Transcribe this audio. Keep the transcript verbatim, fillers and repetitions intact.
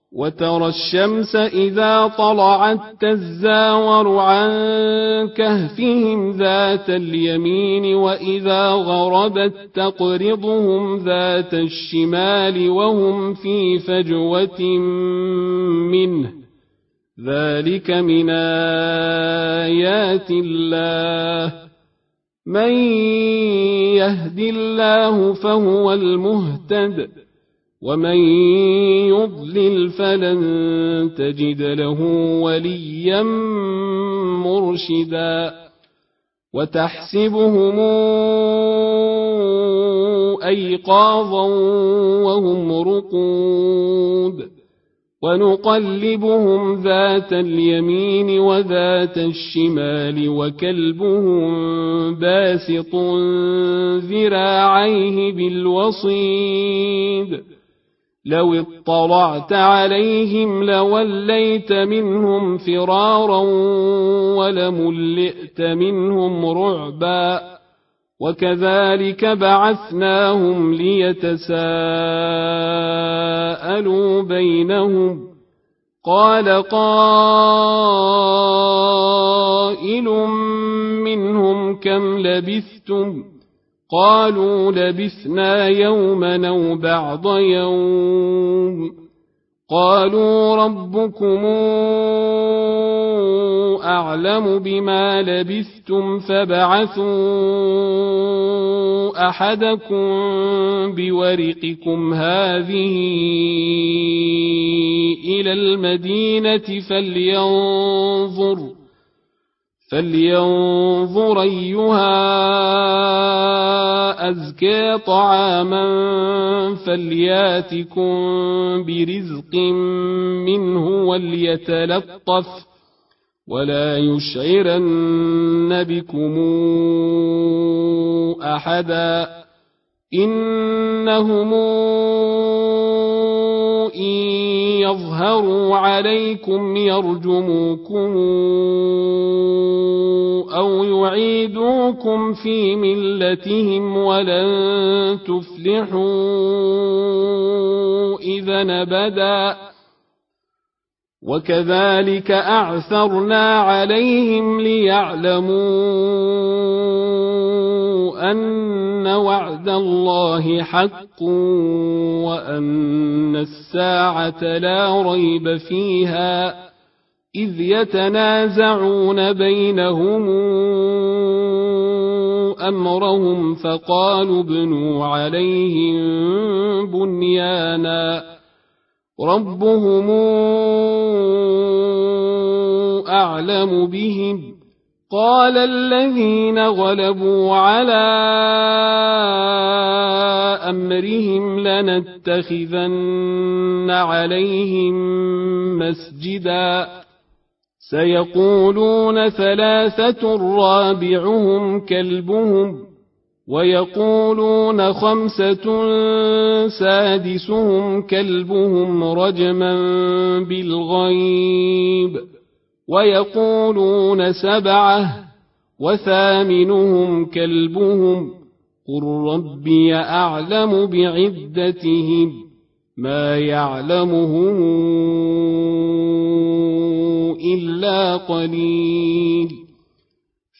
وترى الشمس إذا طلعت تزاور عن كهفهم ذات اليمين وإذا غربت تقرضهم ذات الشمال وهم في فجوة منه ذلك من آيات الله من يهد الله فهو المهتد ومن يضلل فلن تجد له وليا مرشدا وتحسبهم أيقاظا وهم رقود ونقلبهم ذات اليمين وذات الشمال وكلبهم باسط ذراعيه بالوصيد لو اطلعت عليهم لوليت منهم فرارا ولملئت منهم رعبا وكذلك بعثناهم ليتساءلوا بينهم قال قائل منهم كم لبثتم قالوا لبثنا يوما أو بعض يوم قالوا ربكم أعلم بما لبثتم فابعثوا أحدكم بورقكم هذه إلى المدينة فلينظر فلينظر أيها أزكى طعاما فلياتكم برزق منه وليتلطف ولا يشعرن بكم أحدا إنهم إن يظهروا عليكم يرجموكم أو يعيدوكم في ملتهم ولن تفلحوا إذا أبدا وكذلك أعثرنا عليهم ليعلموا أن وعد الله حق وأن الساعة لا ريب فيها إذ يتنازعون بينهم أمرهم فقالوا ابنوا عليهم بنيانا ربهم أعلم بهم قال الذين غلبوا على أمرهم لنتخذن عليهم مسجدا سيقولون ثلاثة رابعهم كلبهم ويقولون خمسة سادسهم كلبهم رجما بالغيب ويقولون سبعة وثامنهم كلبهم قل ربي أعلم بعدتهم ما يعلمهم إلا قليل